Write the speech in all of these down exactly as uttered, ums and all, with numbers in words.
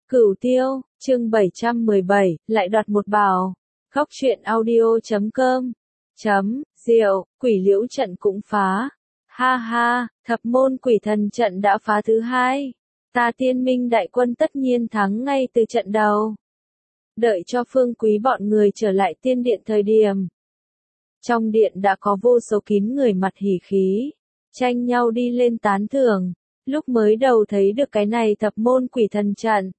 Cửu Tiêu, chương bảy trăm mười bảy, lại đoạt một bảo. Góc truyện audio chấm com. Chấm, diệu, quỷ liễu trận cũng phá. Ha ha, thập môn quỷ thần trận đã phá thứ hai. Ta Tiên Minh đại quân tất nhiên thắng ngay từ trận đầu. Đợi cho Phương Quý bọn người trở lại tiên điện thời điểm. Trong điện đã có vô số kín người mặt hỉ khí, tranh nhau đi lên tán thưởng. Lúc mới đầu thấy được cái này thập môn quỷ thần trận,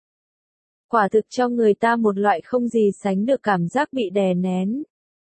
quả thực cho người ta một loại không gì sánh được cảm giác bị đè nén.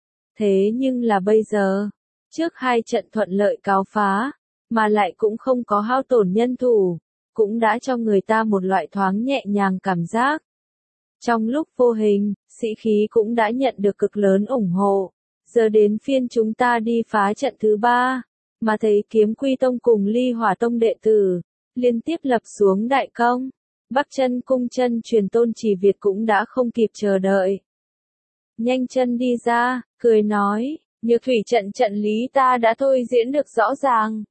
Thế nhưng là bây giờ, trước hai trận thuận lợi cáo phá, mà lại cũng không có hao tổn nhân thủ, cũng đã cho người ta một loại thoáng nhẹ nhàng cảm giác. Trong lúc vô hình, sĩ khí cũng đã nhận được cực lớn ủng hộ. Giờ đến phiên chúng ta đi phá trận thứ ba, mà thấy Kiếm Quy Tông cùng Ly Hỏa Tông đệ tử liên tiếp lập xuống đại công. Bắc Chân Cung chân truyền Tôn Chỉ Việt cũng đã không kịp chờ đợi. Nhanh chân đi ra, cười nói, Nhược thủy trận trận lý ta đã thôi diễn được rõ ràng.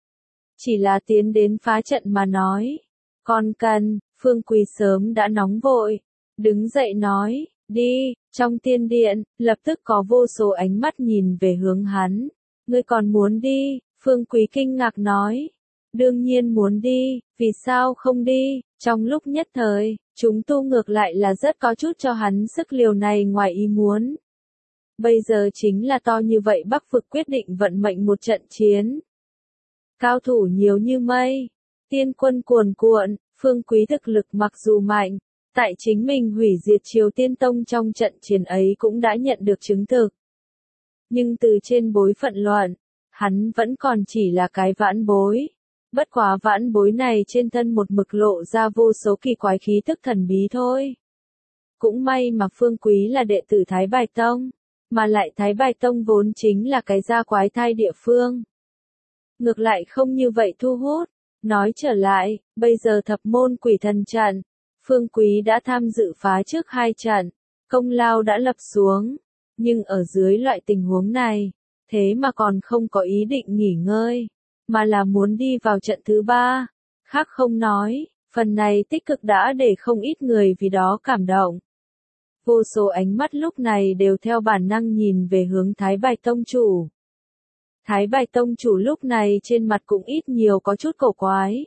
Chỉ là tiến đến phá trận mà nói. Còn cần, Phương Quý sớm đã nóng vội. Đứng dậy nói, đi, trong tiên điện, lập tức có vô số ánh mắt nhìn về hướng hắn. Ngươi còn muốn đi, Phương Quý kinh ngạc nói. Đương nhiên muốn đi, vì sao không đi, trong lúc nhất thời, chúng tu ngược lại là rất có chút cho hắn sức liều này ngoài ý muốn. Bây giờ chính là to như vậy Bắc vực quyết định vận mệnh một trận chiến. Cao thủ nhiều như mây, tiên quân cuồn cuộn, Phương Quý thực lực mặc dù mạnh, tại chính mình hủy diệt Triều Tiên Tông trong trận chiến ấy cũng đã nhận được chứng thực. Nhưng từ trên bối phận luận, hắn vẫn còn chỉ là cái vãn bối. Bất quá vãn bối này trên thân một mực lộ ra vô số kỳ quái khí tức thần bí thôi. Cũng may mà Phương Quý là đệ tử Thái Bạch Tông, mà lại Thái Bạch Tông vốn chính là cái gia quái thai địa phương. Ngược lại không như vậy thu hút. Nói trở lại, bây giờ thập môn quỷ thần trận, Phương Quý đã tham dự phá trước hai trận, công lao đã lập xuống. Nhưng ở dưới loại tình huống này, thế mà còn không có ý định nghỉ ngơi, mà là muốn đi vào trận thứ ba. Khác không nói, phần này tích cực đã để không ít người vì đó cảm động. Vô số ánh mắt lúc này đều theo bản năng nhìn về hướng Thái Bạch Tông chủ. Thái Bạch Tông chủ lúc này trên mặt cũng ít nhiều có chút cổ quái.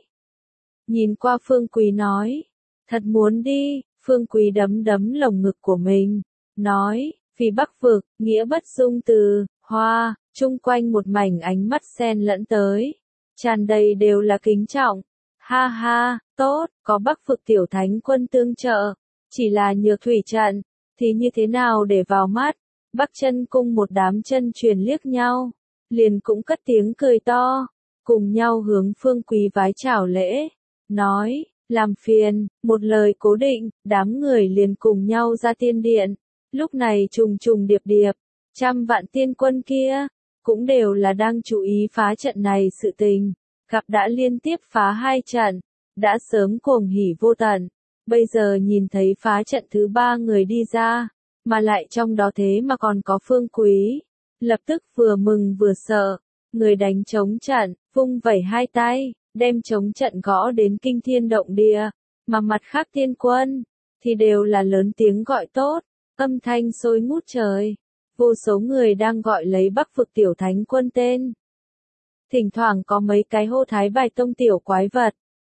Nhìn qua Phương Quý nói, thật muốn đi, Phương Quý đấm đấm lồng ngực của mình, nói, vì Bắc vực, nghĩa bất dung từ, hoa, chung quanh một mảnh ánh mắt xen lẫn tới, tràn đầy đều là kính trọng. Ha ha, tốt, có Bắc vực tiểu thánh quân tương trợ, chỉ là Nhược thủy trận, thì như thế nào để vào mắt. Bắc Chân Cung một đám chân truyền liếc nhau, liền cũng cất tiếng cười to, cùng nhau hướng Phương Quý vái chào lễ, nói, làm phiền, một lời cố định, đám người liền cùng nhau ra tiên điện. Lúc này trùng trùng điệp điệp, trăm vạn tiên quân kia, cũng đều là đang chú ý phá trận này sự tình, gặp đã liên tiếp phá hai trận, đã sớm cuồng hỉ vô tận, bây giờ nhìn thấy phá trận thứ ba người đi ra, mà lại trong đó thế mà còn có Phương Quý, lập tức vừa mừng vừa sợ, người đánh trống trận, vung vẩy hai tay, đem trống trận gõ đến kinh thiên động địa, mà mặt khác tiên quân, thì đều là lớn tiếng gọi tốt. Âm thanh sôi ngút trời, vô số người đang gọi lấy Bắc vực tiểu thánh quân tên. Thỉnh thoảng có mấy cái hô Thái Bạch Tông tiểu quái vật.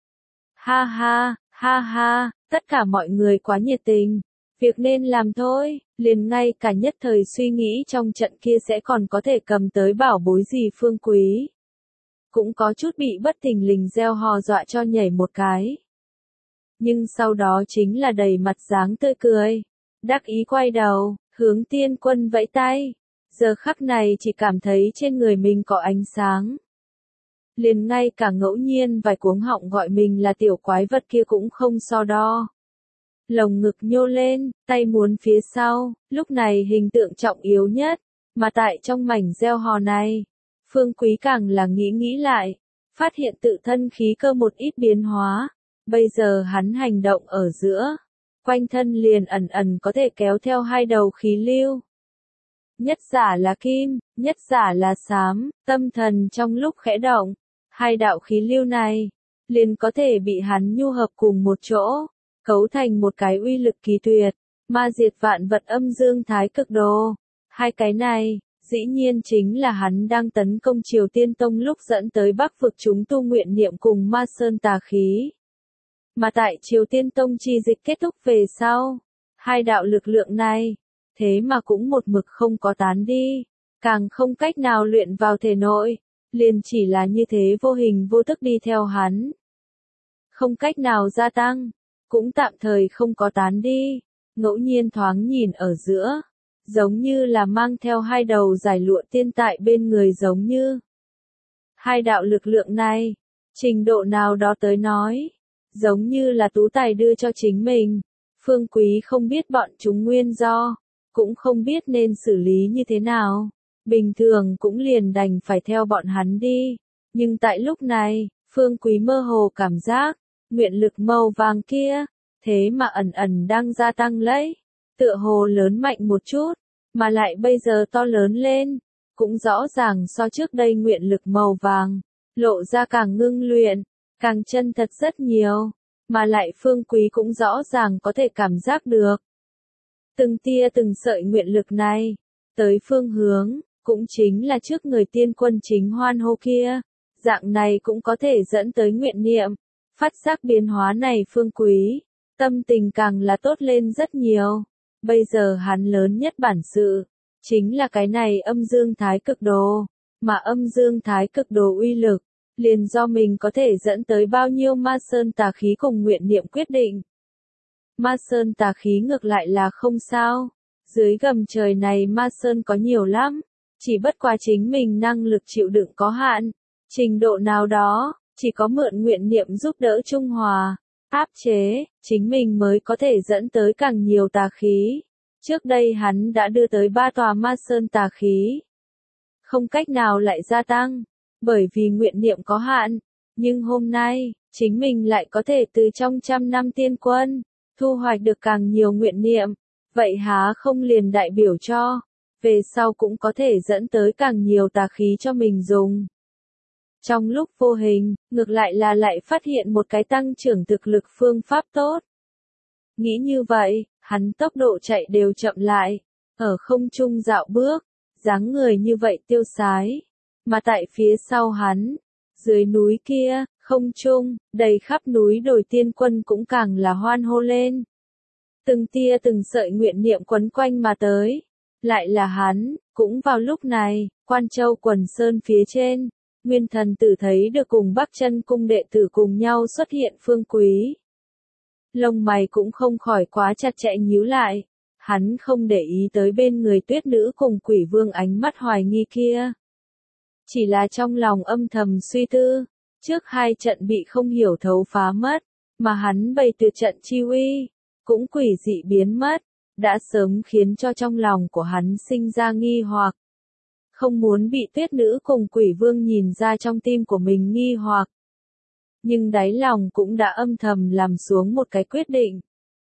Ha ha, ha ha, tất cả mọi người quá nhiệt tình. Việc nên làm thôi, liền ngay cả nhất thời suy nghĩ trong trận kia sẽ còn có thể cầm tới bảo bối gì Phương Quý. Cũng có chút bị bất thình lình gieo hò dọa cho nhảy một cái. Nhưng sau đó chính là đầy mặt dáng tươi cười. Đắc ý quay đầu, hướng tiên quân vẫy tay. Giờ khắc này chỉ cảm thấy trên người mình có ánh sáng. Liền ngay cả ngẫu nhiên vài cuống họng gọi mình là tiểu quái vật kia cũng không so đo. Lồng ngực nhô lên, tay muốn phía sau, lúc này hình tượng trọng yếu nhất. Mà tại trong mảnh gieo hò này, Phương Quý càng là nghĩ nghĩ lại, phát hiện tự thân khí cơ một ít biến hóa. Bây giờ hắn hành động ở giữa. Quanh thân liền ẩn ẩn có thể kéo theo hai đầu khí lưu. Nhất giả là kim, nhất giả là xám, tâm thần trong lúc khẽ động, hai đạo khí lưu này, liền có thể bị hắn nhu hợp cùng một chỗ, cấu thành một cái uy lực kỳ tuyệt, ma diệt vạn vật âm dương thái cực đồ. Hai cái này, dĩ nhiên chính là hắn đang tấn công Triều Tiên Tông lúc dẫn tới Bắc vực chúng tu nguyện niệm cùng ma sơn tà khí. Mà tại Triều Tiên Tông chi dịch kết thúc về sau, hai đạo lực lượng này, thế mà cũng một mực không có tán đi, càng không cách nào luyện vào thể nội, liền chỉ là như thế vô hình vô thức đi theo hắn. Không cách nào gia tăng, cũng tạm thời không có tán đi, ngẫu nhiên thoáng nhìn ở giữa, giống như là mang theo hai đầu giải lụa tiên tại bên người giống như. Hai đạo lực lượng này, trình độ nào đó tới nói, giống như là tú tài đưa cho chính mình, Phương Quý không biết bọn chúng nguyên do, cũng không biết nên xử lý như thế nào, bình thường cũng liền đành phải theo bọn hắn đi, nhưng tại lúc này, Phương Quý mơ hồ cảm giác, nguyện lực màu vàng kia, thế mà ẩn ẩn đang gia tăng lấy, tựa hồ lớn mạnh một chút, mà lại bây giờ to lớn lên, cũng rõ ràng so trước đây nguyện lực màu vàng, lộ ra càng ngưng luyện, càng chân thật rất nhiều, mà lại Phương Quý cũng rõ ràng có thể cảm giác được. Từng tia từng sợi nguyện lực này, tới phương hướng, cũng chính là trước người tiên quân chính hoan hô kia, dạng này cũng có thể dẫn tới nguyện niệm, phát giác biến hóa này Phương Quý, tâm tình càng là tốt lên rất nhiều, bây giờ hắn lớn nhất bản sự, chính là cái này âm dương thái cực đồ, mà âm dương thái cực đồ uy lực, liền do mình có thể dẫn tới bao nhiêu ma sơn tà khí cùng nguyện niệm quyết định. Ma sơn tà khí ngược lại là không sao, dưới gầm trời này ma sơn có nhiều lắm, chỉ bất quá chính mình năng lực chịu đựng có hạn, trình độ nào đó, chỉ có mượn nguyện niệm giúp đỡ trung hòa, áp chế, chính mình mới có thể dẫn tới càng nhiều tà khí. Trước đây hắn đã đưa tới ba tòa ma sơn tà khí, không cách nào lại gia tăng, bởi vì nguyện niệm có hạn, nhưng hôm nay, chính mình lại có thể từ trong trăm năm tiên quân, thu hoạch được càng nhiều nguyện niệm, vậy há không liền đại biểu cho, về sau cũng có thể dẫn tới càng nhiều tà khí cho mình dùng. Trong lúc vô hình, ngược lại là lại phát hiện một cái tăng trưởng thực lực phương pháp tốt. Nghĩ như vậy, hắn tốc độ chạy đều chậm lại, ở không trung dạo bước, dáng người như vậy tiêu sái, mà tại phía sau hắn, dưới núi kia, không trung, đầy khắp núi đồi tiên quân cũng càng là hoan hô lên. Từng tia từng sợi nguyện niệm quấn quanh mà tới, lại là hắn, cũng vào lúc này, Quan Châu Quần Sơn phía trên, Nguyên Thần Tử thấy được cùng Bắc Chân Cung đệ tử cùng nhau xuất hiện Phương Quý. Lông mày cũng không khỏi quá chặt chẽ nhíu lại, hắn không để ý tới bên người tuyết nữ cùng quỷ vương ánh mắt hoài nghi kia. Chỉ là trong lòng âm thầm suy tư, trước hai trận bị không hiểu thấu phá mất, mà hắn bày tuyệt trận chi uy, cũng quỷ dị biến mất, đã sớm khiến cho trong lòng của hắn sinh ra nghi hoặc. Không muốn bị tuyết nữ cùng quỷ vương nhìn ra trong tim của mình nghi hoặc. Nhưng đáy lòng cũng đã âm thầm làm xuống một cái quyết định.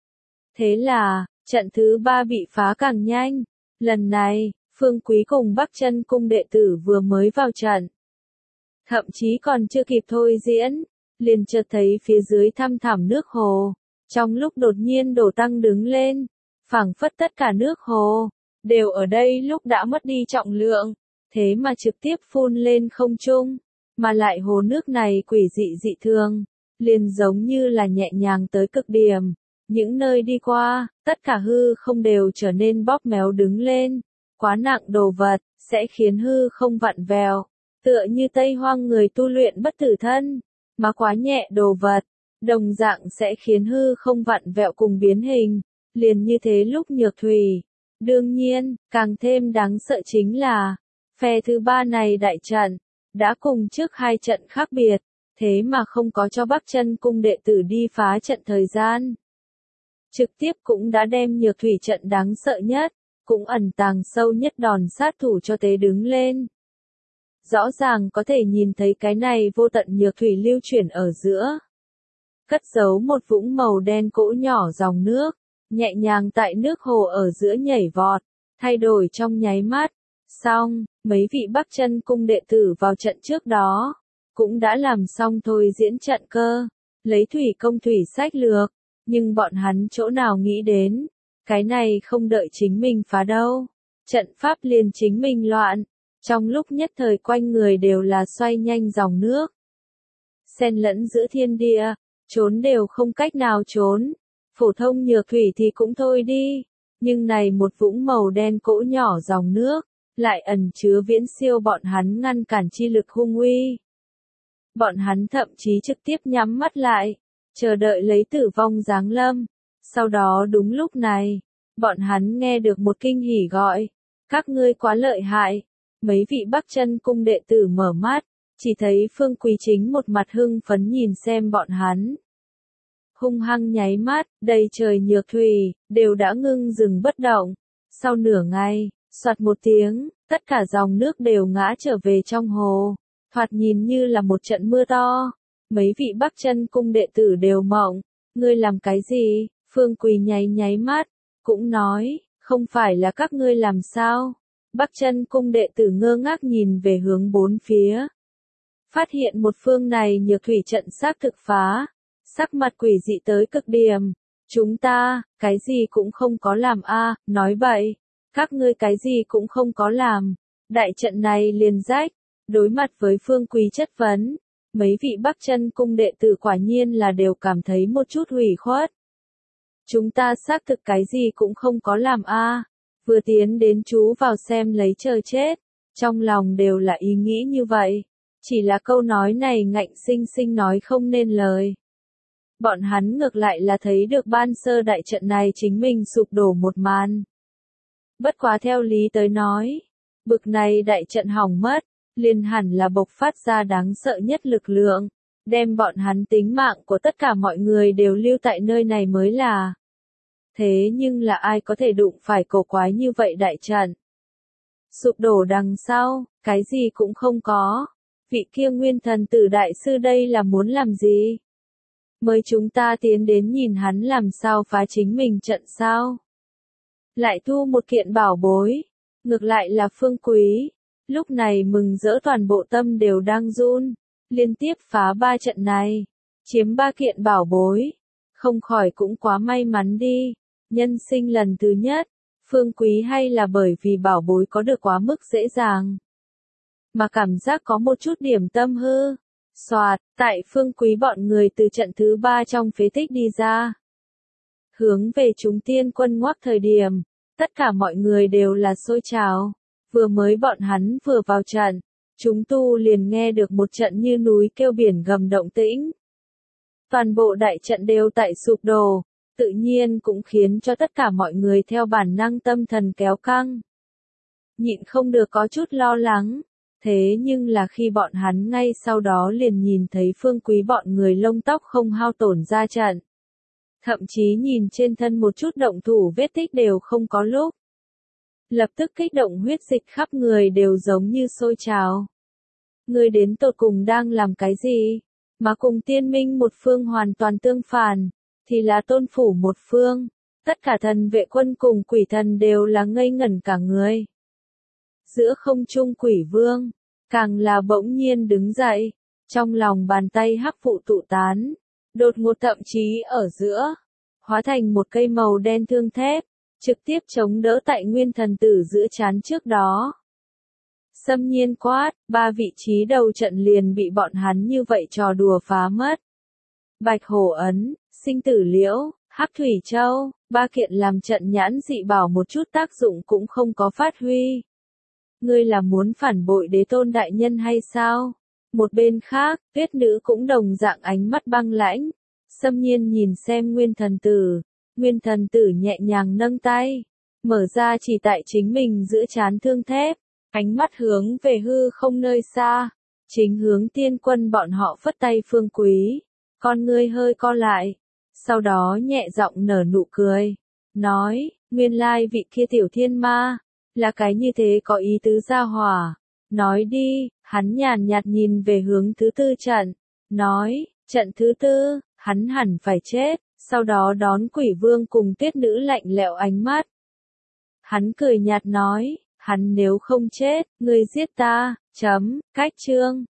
Thế là, trận thứ ba bị phá càng nhanh. Lần này, Phương Quý cùng Bắc Chân Cung đệ tử vừa mới vào trận. Thậm chí còn chưa kịp thôi diễn, liền chợt thấy phía dưới thăm thẳm nước hồ. Trong lúc đột nhiên đổ tăng đứng lên, phảng phất tất cả nước hồ, đều ở đây lúc đã mất đi trọng lượng, thế mà trực tiếp phun lên không trung, mà lại hồ nước này quỷ dị dị thường, liền giống như là nhẹ nhàng tới cực điểm. Những nơi đi qua, tất cả hư không đều trở nên bóp méo đứng lên, quá nặng đồ vật, sẽ khiến hư không vặn vẹo, tựa như Tây Hoang người tu luyện bất tử thân, mà quá nhẹ đồ vật, đồng dạng sẽ khiến hư không vặn vẹo cùng biến hình, liền như thế lúc nhược thủy. Đương nhiên, càng thêm đáng sợ chính là, phe thứ ba này đại trận, đã cùng trước hai trận khác biệt, thế mà không có cho Bắc Chân Cung đệ tử đi phá trận thời gian. Trực tiếp cũng đã đem nhược thủy trận đáng sợ nhất, cũng ẩn tàng sâu nhất đòn sát thủ cho tế đứng lên. Rõ ràng có thể nhìn thấy cái này vô tận nhược thủy lưu chuyển ở giữa. Cất giấu một vũng màu đen cỗ nhỏ dòng nước, nhẹ nhàng tại nước hồ ở giữa nhảy vọt, thay đổi trong nháy mắt. Xong, mấy vị Bắc Chân Cung đệ tử vào trận trước đó, cũng đã làm xong thôi diễn trận cơ, lấy thủy công thủy sách lược, Nhưng bọn hắn chỗ nào nghĩ đến, cái này không đợi chính mình phá đâu. Trận pháp liền chính mình loạn, trong lúc nhất thời quanh người đều là xoay nhanh dòng nước. Xen lẫn giữa thiên địa, trốn đều không cách nào trốn. Phổ thông nhược thủy thì cũng thôi đi, nhưng này một vũng màu đen cỗ nhỏ dòng nước, lại ẩn chứa viễn siêu bọn hắn ngăn cản chi lực hung uy. Bọn hắn thậm chí trực tiếp nhắm mắt lại, chờ đợi lấy tử vong giáng lâm. Sau đó đúng lúc này, bọn hắn nghe được một kinh hỉ gọi, các ngươi quá lợi hại. Mấy vị Bắc Chân cung đệ tử mở mắt, chỉ thấy Phương Quý chính một mặt hưng phấn nhìn xem bọn hắn. Hung hăng nháy mắt, đầy trời nhược thủy, đều đã ngưng dừng bất động. Sau nửa ngày, soạt một tiếng, tất cả dòng nước đều ngã trở về trong hồ. Thoạt nhìn như là một trận mưa to. Mấy vị Bắc Chân cung đệ tử đều mộng. Ngươi làm cái gì? Phương Quý nháy nháy mắt, cũng nói, không phải là các ngươi làm sao? Bắc Chân cung đệ tử ngơ ngác nhìn về hướng bốn phía. Phát hiện một phương này nhược thủy trận xác thực phá. Sắc mặt quỷ dị tới cực điểm. Chúng ta, cái gì cũng không có làm a, nói bậy. Các ngươi cái gì cũng không có làm. Đại trận này liền rách. Đối mặt với Phương Quý chất vấn, mấy vị Bắc Chân cung đệ tử quả nhiên là đều cảm thấy một chút hủy khuất. Chúng ta xác thực cái gì cũng không có làm a. Vừa tiến đến chú vào xem lấy chờ chết. Trong lòng đều là ý nghĩ như vậy. Chỉ là câu nói này ngạnh sinh sinh nói không nên lời. Bọn hắn ngược lại là thấy được ban sơ đại trận này chính mình sụp đổ một màn. Bất quá theo lý tới nói, bực này đại trận hỏng mất, liền hẳn là bộc phát ra đáng sợ nhất lực lượng, đem bọn hắn tính mạng của tất cả mọi người đều lưu tại nơi này mới là. Thế nhưng là ai có thể đụng phải cổ quái như vậy đại trận? Sụp đổ đằng sau, cái gì cũng không có. Vị kia nguyên thần tử đại sư đây là muốn làm gì? Mới chúng ta tiến đến nhìn hắn làm sao phá chính mình trận sao? Lại thu một kiện bảo bối. Ngược lại là Phương Quý. Lúc này mừng rỡ toàn bộ tâm đều đang run. Liên tiếp phá ba trận này. Chiếm ba kiện bảo bối. Không khỏi cũng quá may mắn đi. Nhân sinh lần thứ nhất. Phương Quý hay là bởi vì bảo bối có được quá mức dễ dàng. Mà cảm giác có một chút điểm tâm hư. Soạt, tại Phương Quý bọn người từ trận thứ ba trong phế tích đi ra. Hướng về chúng tiên quân ngoắc thời điểm. Tất cả mọi người đều là sôi trào. Vừa mới bọn hắn vừa vào trận. Chúng tu liền nghe được một trận như núi kêu biển gầm động tĩnh. Toàn bộ đại trận đều tại sụp đổ. Tự nhiên cũng khiến cho tất cả mọi người theo bản năng tâm thần kéo căng. Nhịn không được có chút lo lắng. Thế nhưng là khi bọn hắn ngay sau đó liền nhìn thấy Phương Quý bọn người lông tóc không hao tổn ra trận. Thậm chí nhìn trên thân một chút động thủ vết tích đều không có lúc. Lập tức kích động huyết dịch khắp người đều giống như sôi trào. Người đến tột cùng đang làm cái gì? Mà cùng tiên minh một phương hoàn toàn tương phản, thì là tôn phủ một phương. Tất cả thần vệ quân cùng quỷ thần đều là ngây ngẩn cả người. Giữa không trung quỷ vương, càng là bỗng nhiên đứng dậy, trong lòng bàn tay hắc vụ tụ tán, đột ngột thậm chí ở giữa, hóa thành một cây màu đen thương thép, trực tiếp chống đỡ tại nguyên thần tử giữa trán trước đó. Xâm nhiên quát, ba vị trí đầu trận liền bị bọn hắn như vậy trò đùa phá mất. Bạch hổ ấn, sinh tử liễu, hắc thủy châu, ba kiện làm trận nhãn dị bảo một chút tác dụng cũng không có phát huy. Ngươi là muốn phản bội đế tôn đại nhân hay sao? Một bên khác, tuyết nữ cũng đồng dạng ánh mắt băng lãnh. Xâm nhiên nhìn xem nguyên thần tử. Nguyên thần tử nhẹ nhàng nâng tay. Mở ra chỉ tại chính mình giữa trán thương thép. Ánh mắt hướng về hư không nơi xa. Chính hướng tiên quân bọn họ phất tay Phương Quý. Con ngươi hơi co lại. Sau đó nhẹ giọng nở nụ cười. Nói, nguyên lai vị kia tiểu thiên ma. Là cái như thế có ý tứ gia hỏa. Nói đi, hắn nhàn nhạt nhìn về hướng thứ tư trận. Nói, trận thứ tư, hắn hẳn phải chết. Sau đó đón quỷ vương cùng tuyết nữ lạnh lẽo ánh mắt. Hắn cười nhạt nói, hắn nếu không chết, ngươi giết ta, chấm, cách chương.